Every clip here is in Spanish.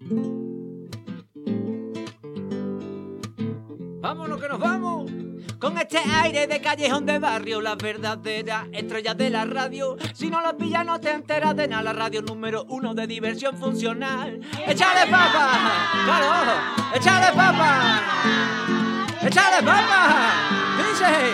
Vámonos que nos vamos. Con este aire de callejón de barrio, las verdaderas estrellas de la radio. Si no lo pillas no te enteras de nada. La radio número 1 de diversión funcional. ¡Échale papa! ¡Claro! ¡Échale papa! ¡Échale papa! ¡Dice!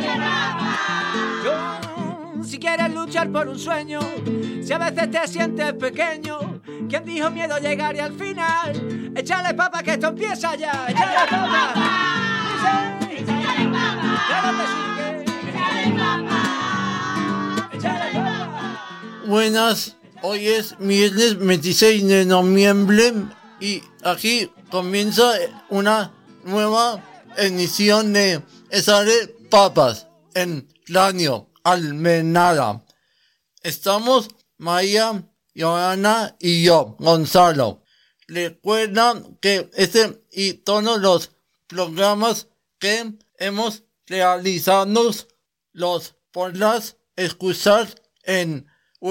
Si quieres luchar por un sueño, si a veces te sientes pequeño, ¿quién dijo miedo llegaría al final? ¡Échale papa que esto empieza ya! ¡Échale papa! ¡Dice! ¡Échale papa! ¡Claro que sí! ¡Échale papa! ¡Échale papa! Buenas, hoy es viernes 26 de noviembre y aquí comienza una nueva edición de Échale papas en Radio Almenara. Estamos María, Joana y yo, Gonzalo. Recuerda que este y todos los programas que hemos realizado los podrás escuchar en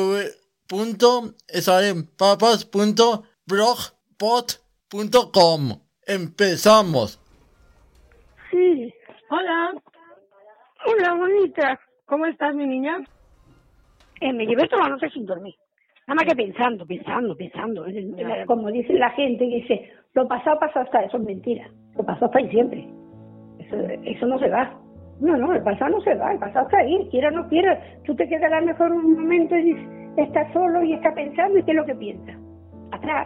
www.echalepapas.blogspot.com. Empezamos. Sí. Hola. Hola, bonita. ¿Cómo estás, mi niña? Me llevé toda la noche sin dormir. Nada más que pensando. Como dice la gente, dice, lo pasado está, eso es mentira. Lo pasado está ahí siempre. Eso no se va. No, el pasado no se va, el pasado está ahí. Quiera o no quiera, tú te quedas a lo mejor un momento y dices, estás solo y estás pensando, ¿y qué es lo que piensas? Atrás.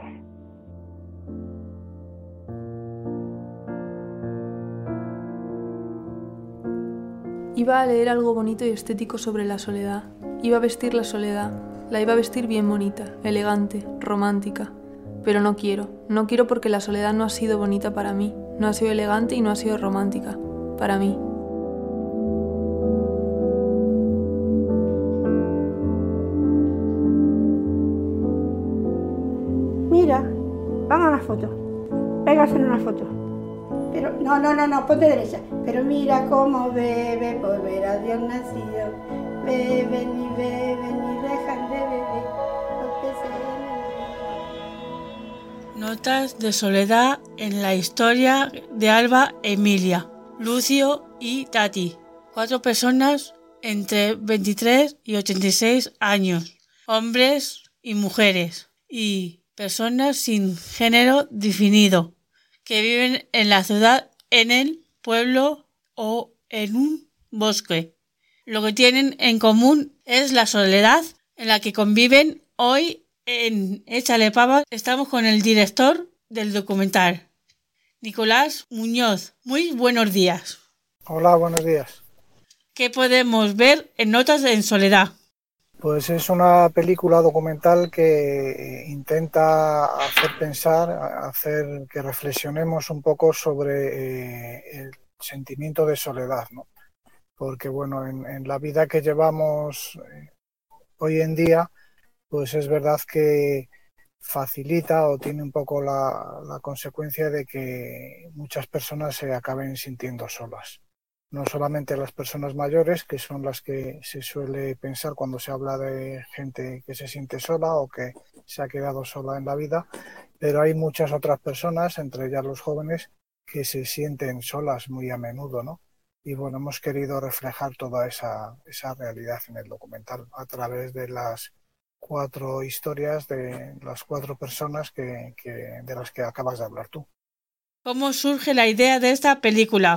Iba a leer algo bonito y estético sobre la soledad. Iba a vestir la soledad. La iba a vestir bien bonita, elegante, romántica. Pero no quiero porque la soledad no ha sido bonita para mí. No ha sido elegante y no ha sido romántica. Para mí. Mira, vamos a una foto. Pégase en una foto. Pero, no, ponte derecha. Pero mira cómo bebe por ver a Dios nacido. Beben y dejan de beber. Los peces en el río. Notas de soledad en la historia de Alba Emilia, Lucio y Tati. 4 personas entre 23 y 86 años. Hombres y mujeres. Y personas sin género definido. Que viven en la ciudad, en el pueblo o en un bosque. Lo que tienen en común es la soledad en la que conviven. Hoy en Échale Papas estamos con el director del documental, Nicolás Muñoz. Muy buenos días. Hola, buenos días. ¿Qué podemos ver en Notas en Soledad? Pues es una película documental que intenta hacer pensar, hacer que reflexionemos un poco sobre el sentimiento de soledad, ¿no? Porque bueno, en la vida que llevamos hoy en día, pues es verdad que facilita o tiene un poco la consecuencia de que muchas personas se acaben sintiendo solas. No solamente las personas mayores, que son las que se suele pensar cuando se habla de gente que se siente sola o que se ha quedado sola en la vida, pero hay muchas otras personas, entre ellas los jóvenes, que se sienten solas muy a menudo, ¿no? Y bueno, hemos querido reflejar toda esa realidad en el documental a través de las 4 historias de las 4 personas de las que acabas de hablar tú. ¿Cómo surge la idea de esta película?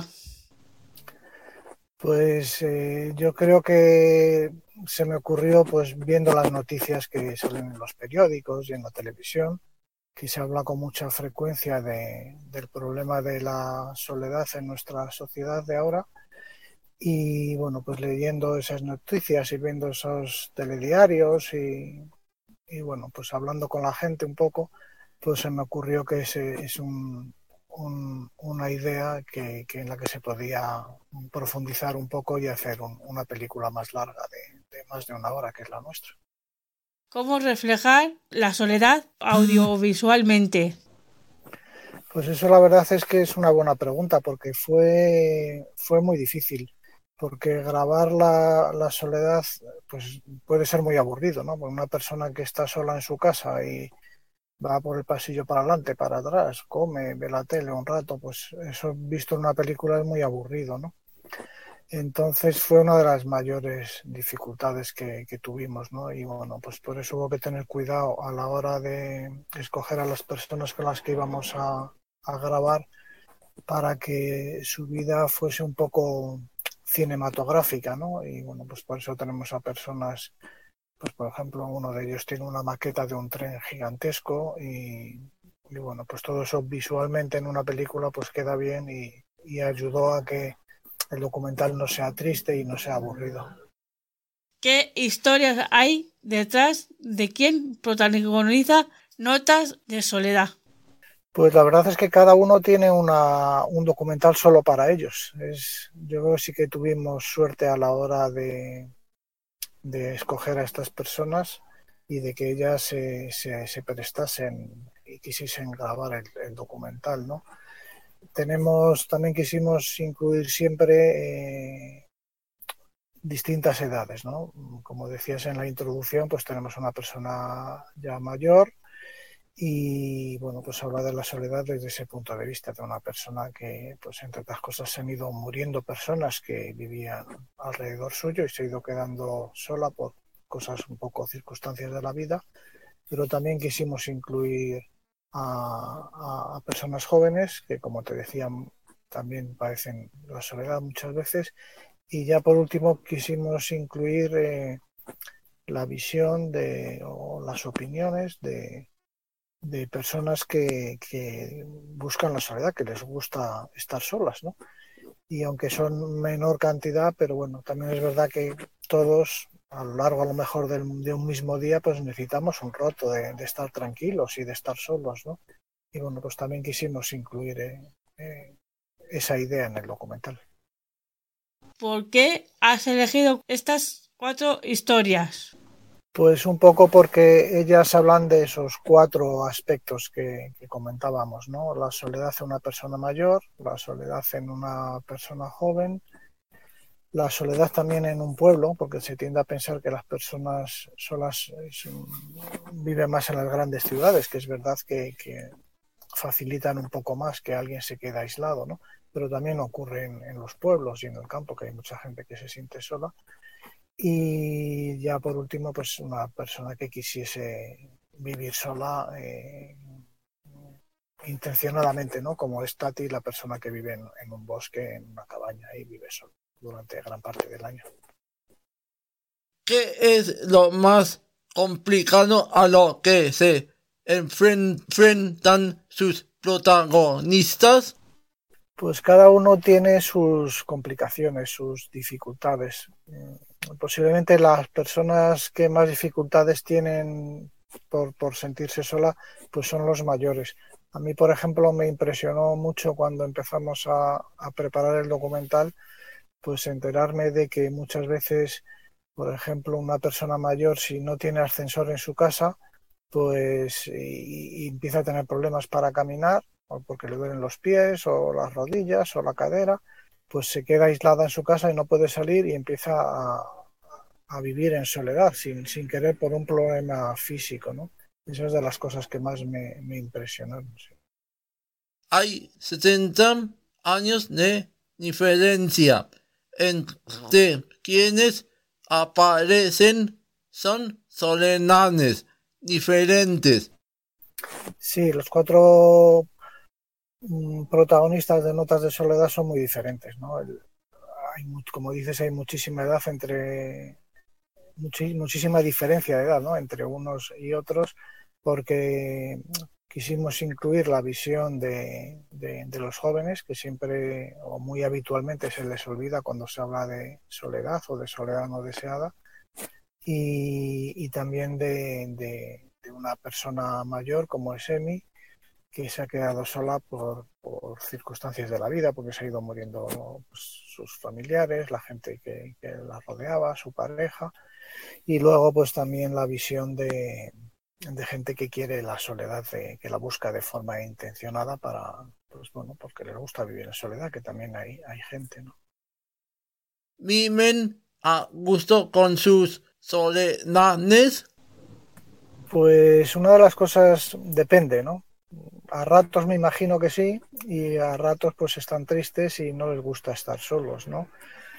Pues yo creo que se me ocurrió pues viendo las noticias que salen en los periódicos y en la televisión, que se habla con mucha frecuencia del problema de la soledad en nuestra sociedad de ahora. Y bueno, pues leyendo esas noticias y viendo esos telediarios y bueno, pues hablando con la gente un poco, pues se me ocurrió que es una idea que en la que se podía profundizar un poco y hacer una película más larga de más de 1 hora, que es la nuestra. ¿Cómo reflejar la soledad audiovisualmente? Pues eso la verdad es que es una buena pregunta, porque fue muy difícil, porque grabar la soledad pues puede ser muy aburrido, ¿no? Porque una persona que está sola en su casa y va por el pasillo para adelante, para atrás, come, ve la tele un rato, pues eso visto en una película es muy aburrido, ¿no? Entonces fue una de las mayores dificultades que tuvimos, ¿no? Y bueno, pues por eso hubo que tener cuidado a la hora de escoger a las personas con las que íbamos a grabar para que su vida fuese un poco cinematográfica, ¿no? Y bueno, pues por eso tenemos a personas, pues por ejemplo, uno de ellos tiene una maqueta de un tren gigantesco y bueno, pues todo eso visualmente en una película pues queda bien y ayudó a que el documental no sea triste y no sea aburrido. ¿Qué historias hay detrás de quien protagoniza Notas de Soledad? Pues la verdad es que cada uno tiene un documental solo para ellos. Yo creo que sí que tuvimos suerte a la hora de escoger a estas personas y de que ellas se prestasen y quisiesen grabar el documental, ¿no? También quisimos incluir siempre distintas edades, ¿no? Como decías en la introducción, pues tenemos una persona ya mayor y bueno, pues habla de la soledad desde ese punto de vista de una persona que, pues entre otras cosas, se han ido muriendo personas que vivían alrededor suyo y se ha ido quedando sola por cosas un poco circunstancias de la vida, pero también quisimos incluir a personas jóvenes que, como te decía, también padecen la soledad muchas veces. Y ya por último quisimos incluir la visión o las opiniones de personas que buscan la soledad, que les gusta estar solas, ¿no? Y aunque son menor cantidad, pero bueno, también es verdad que todos a lo largo a lo mejor de un mismo día pues necesitamos un rato de estar tranquilos y de estar solos, ¿no? Y bueno, pues también quisimos incluir esa idea en el documental. ¿Por qué has elegido estas 4 historias? Pues un poco porque ellas hablan de esos 4 aspectos que comentábamos, ¿no? La soledad en una persona mayor, la soledad en una persona joven, la soledad también en un pueblo, porque se tiende a pensar que las personas solas viven más en las grandes ciudades, que es verdad que facilitan un poco más que alguien se quede aislado, ¿no? Pero también ocurre en los pueblos y en el campo, que hay mucha gente que se siente sola. Y ya por último, pues una persona que quisiese vivir sola intencionadamente, ¿no? Como es Tati, la persona que vive en un bosque, en una cabaña y vive sola durante gran parte del año. ¿Qué es lo más complicado a lo que se enfrentan sus protagonistas? Pues cada uno tiene sus complicaciones, sus dificultades. Posiblemente las personas que más dificultades tienen por sentirse sola, pues son los mayores. A mí, por ejemplo, me impresionó mucho cuando empezamos a preparar el documental, pues enterarme de que muchas veces, por ejemplo, una persona mayor, si no tiene ascensor en su casa, pues y empieza a tener problemas para caminar, o porque le duelen los pies o las rodillas o la cadera, pues se queda aislada en su casa y no puede salir y empieza a vivir en soledad, sin querer por un problema físico, ¿no? Esa es de las cosas que más me impresionaron. Sí. Hay 70 años de diferencia entre quienes aparecen, son solenanes diferentes. Sí, los 4 protagonistas de Notas de Soledad son muy diferentes, ¿no? Como dices, hay muchísima edad muchísima diferencia de edad, ¿no? Entre unos y otros, porque quisimos incluir la visión de los jóvenes, que siempre o muy habitualmente se les olvida cuando se habla de soledad o de soledad no deseada, y también de una persona mayor como es Emi, que se ha quedado sola por circunstancias de la vida, porque se ha ido muriendo pues, sus familiares, la gente que la rodeaba, su pareja, y luego pues también la visión de gente que quiere la soledad, que la busca de forma intencionada para, pues bueno, porque les gusta vivir en soledad, que también hay gente, ¿no? ¿Viven a gusto con sus solenanes? Pues una de las cosas depende, ¿no? A ratos me imagino que sí, y a ratos pues están tristes y no les gusta estar solos, ¿no?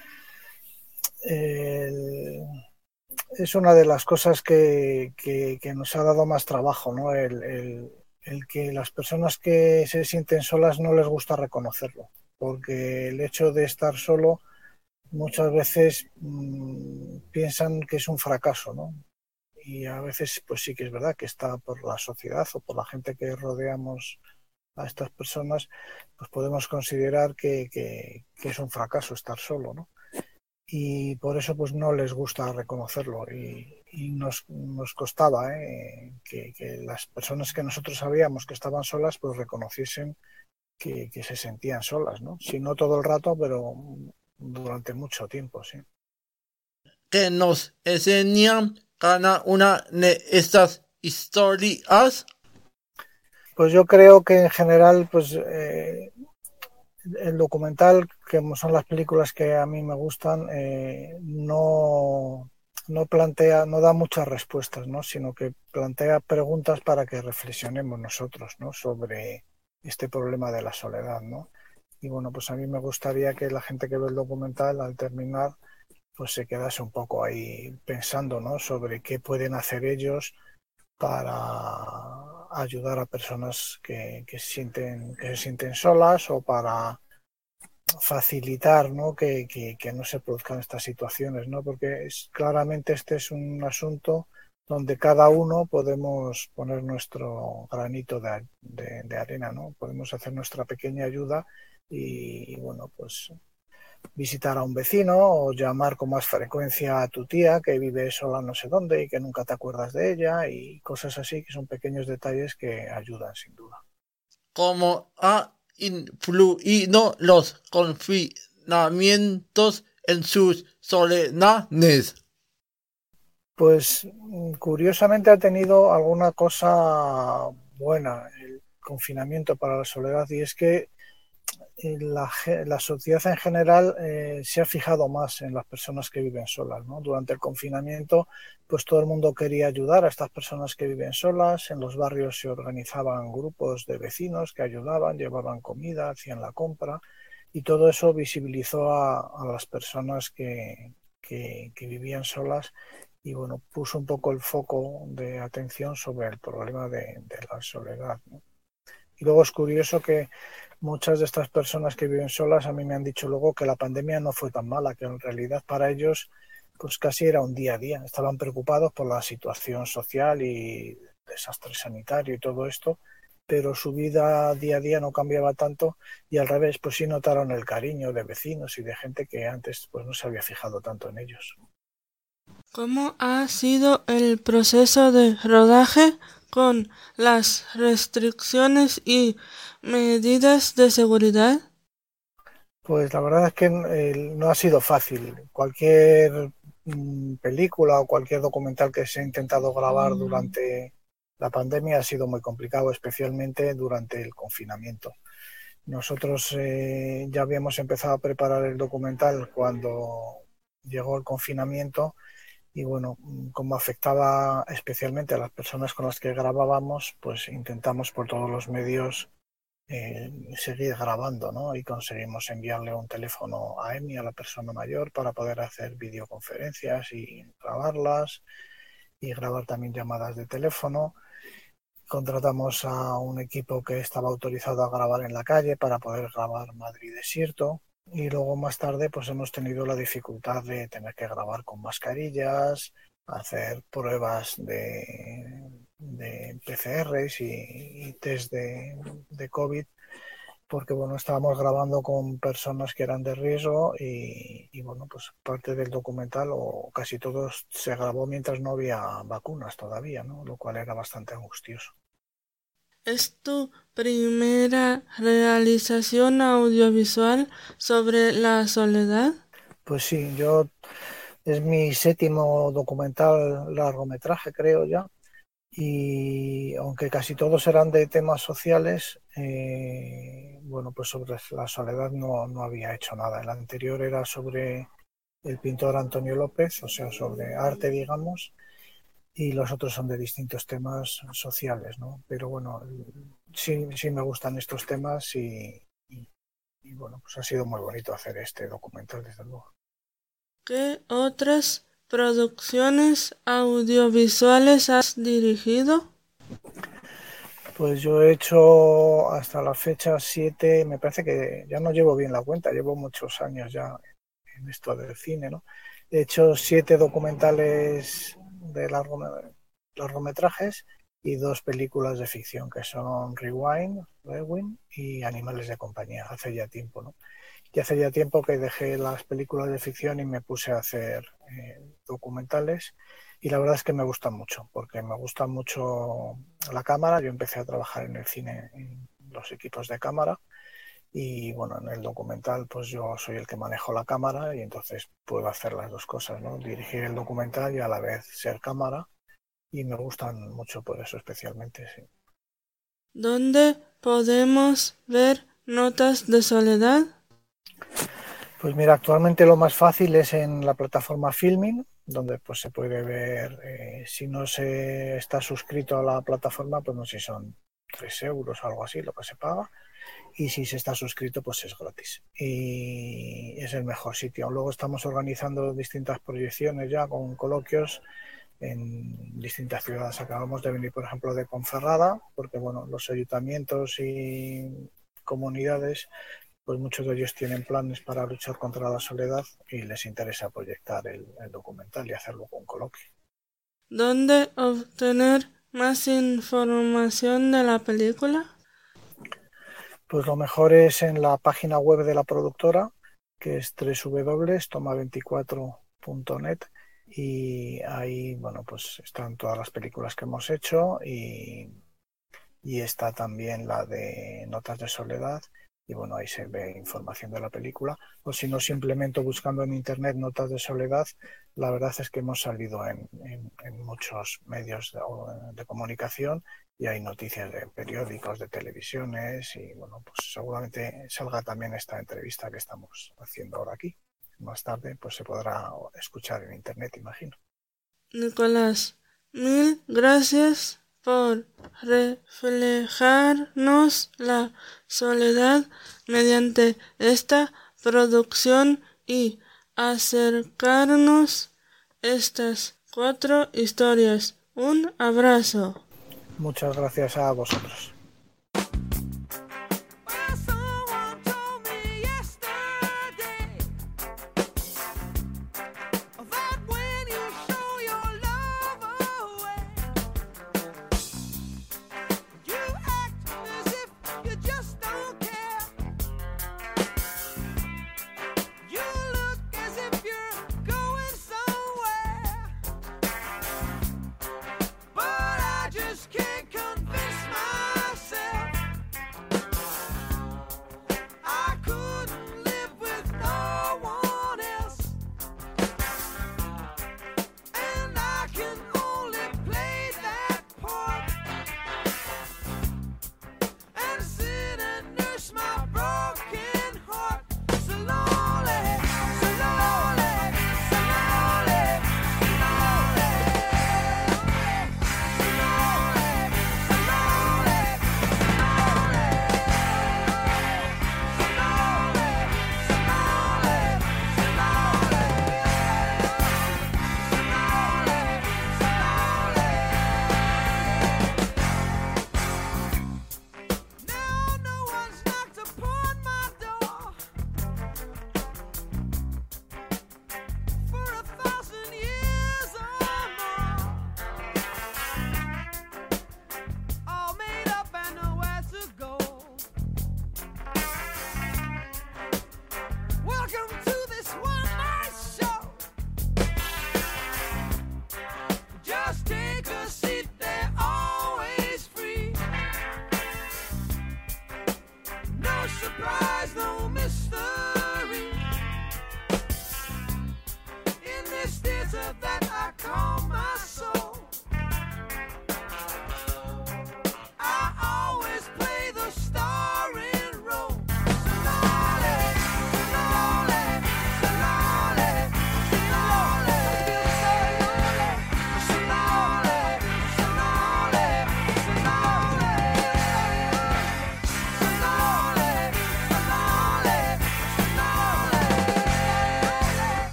Es una de las cosas que nos ha dado más trabajo, ¿no? El que las personas que se sienten solas no les gusta reconocerlo, porque el hecho de estar solo muchas veces piensan que es un fracaso, ¿no? Y a veces pues sí que es verdad que está por la sociedad o por la gente que rodeamos a estas personas, pues podemos considerar que es un fracaso estar solo, ¿no? Y por eso pues no les gusta reconocerlo y nos costaba que las personas que nosotros sabíamos que estaban solas pues reconociesen que se sentían solas, ¿no? Si no todo el rato, pero durante mucho tiempo, sí. Que nos enseñan cada una de estas historias. Pues yo creo que en general pues el documental, que son las películas que a mí me gustan, no plantea, no da muchas respuestas, ¿no? Sino que plantea preguntas para que reflexionemos nosotros, ¿no? Sobre este problema de la soledad, ¿no? Y bueno, pues a mí me gustaría que la gente que ve el documental al terminar pues se quedase un poco ahí pensando, ¿no? Sobre qué pueden hacer ellos para ayudar a personas que se sienten solas o para facilitar, ¿no? Que no se produzcan estas situaciones, ¿no? Porque claramente este es un asunto donde cada uno podemos poner nuestro granito de arena, ¿no? Podemos hacer nuestra pequeña ayuda y bueno, pues visitar a un vecino o llamar con más frecuencia a tu tía que vive sola no sé dónde y que nunca te acuerdas de ella y cosas así que son pequeños detalles que ayudan sin duda. ¿Cómo ha influido los confinamientos en sus soledades? Pues curiosamente ha tenido alguna cosa buena el confinamiento para la soledad y es que la sociedad en general se ha fijado más en las personas que viven solas, ¿no? Durante el confinamiento, pues todo el mundo quería ayudar a estas personas que viven solas. En los barrios se organizaban grupos de vecinos que ayudaban, llevaban comida, hacían la compra y todo eso visibilizó a las personas que vivían solas y bueno, puso un poco el foco de atención sobre el problema de la soledad, ¿no? Y luego es curioso que muchas de estas personas que viven solas a mí me han dicho luego que la pandemia no fue tan mala, que en realidad para ellos pues casi era un día a día. Estaban preocupados por la situación social y desastre sanitario y todo esto, pero su vida día a día no cambiaba tanto y al revés, pues sí notaron el cariño de vecinos y de gente que antes pues no se había fijado tanto en ellos. ¿Cómo ha sido el proceso de rodaje con las restricciones y medidas de seguridad? Pues la verdad es que no ha sido fácil. Cualquier película o cualquier documental que se ha intentado grabar durante la pandemia ha sido muy complicado, especialmente durante el confinamiento. Nosotros ya habíamos empezado a preparar el documental cuando llegó el confinamiento y bueno, como afectaba especialmente a las personas con las que grabábamos, pues intentamos por todos los medios seguir grabando, ¿no? Y conseguimos enviarle un teléfono a Emi, a la persona mayor, para poder hacer videoconferencias y grabarlas y grabar también llamadas de teléfono. Contratamos a un equipo que estaba autorizado a grabar en la calle para poder grabar Madrid desierto. Y luego más tarde pues hemos tenido la dificultad de tener que grabar con mascarillas, hacer pruebas de PCRs y test de COVID, porque bueno, estábamos grabando con personas que eran de riesgo y bueno, pues parte del documental o casi todo se grabó mientras no había vacunas todavía, ¿no? Lo cual era bastante angustioso. ¿Es tu primera realización audiovisual sobre la soledad? Pues sí, es mi séptimo documental largometraje, creo ya. Y aunque casi todos eran de temas sociales, bueno, pues sobre la soledad no había hecho nada. El anterior era sobre el pintor Antonio López, o sea, sobre arte, digamos. y los otros son de distintos temas sociales, ¿no? Pero bueno, sí me gustan estos temas y bueno, pues ha sido muy bonito hacer este documental, desde luego. ¿Qué otras producciones audiovisuales has dirigido? Pues yo he hecho hasta la fecha 7, me parece que ya no llevo bien la cuenta, llevo muchos años ya en esto del cine, ¿no? He hecho 7 documentales de largometrajes y 2 películas de ficción que son Rewind y Animales de compañía, hace ya tiempo, ¿no? Y hace ya tiempo que dejé las películas de ficción y me puse a hacer documentales, y la verdad es que me gustan mucho, porque me gusta mucho la cámara. Yo empecé a trabajar en el cine, en los equipos de cámara, y bueno, en el documental pues yo soy el que manejo la cámara y entonces puedo hacer las dos cosas, ¿no? Dirigir el documental y a la vez ser cámara, y me gustan mucho por eso especialmente, sí. ¿Dónde podemos ver Notas de Soledad? Pues mira, actualmente lo más fácil es en la plataforma Filmin, donde pues se puede ver, si no se está suscrito a la plataforma, pues no sé si son 3 euros o algo así lo que se paga, y si se está suscrito pues es gratis y es el mejor sitio. Luego estamos organizando distintas proyecciones ya con coloquios en distintas ciudades. Acabamos de venir, por ejemplo, de Ponferrada, porque bueno, los ayuntamientos y comunidades, pues muchos de ellos tienen planes para luchar contra la soledad y les interesa proyectar el documental y hacerlo con coloquio. ¿Dónde obtener más información de la película? Pues lo mejor es en la página web de la productora, que es www.toma24.net, y ahí, bueno, pues están todas las películas que hemos hecho y está también la de Notas de Soledad, y bueno, ahí se ve información de la película, o si no, simplemente buscando en internet Notas de Soledad. La verdad es que hemos salido en muchos medios de comunicación, y hay noticias de periódicos, de televisiones, y bueno, pues seguramente salga también esta entrevista que estamos haciendo ahora aquí. Más tarde pues se podrá escuchar en internet, imagino. Nicolás, mil gracias por reflejarnos la soledad mediante esta producción y acercarnos estas 4 historias. Un abrazo. Muchas gracias a vosotros.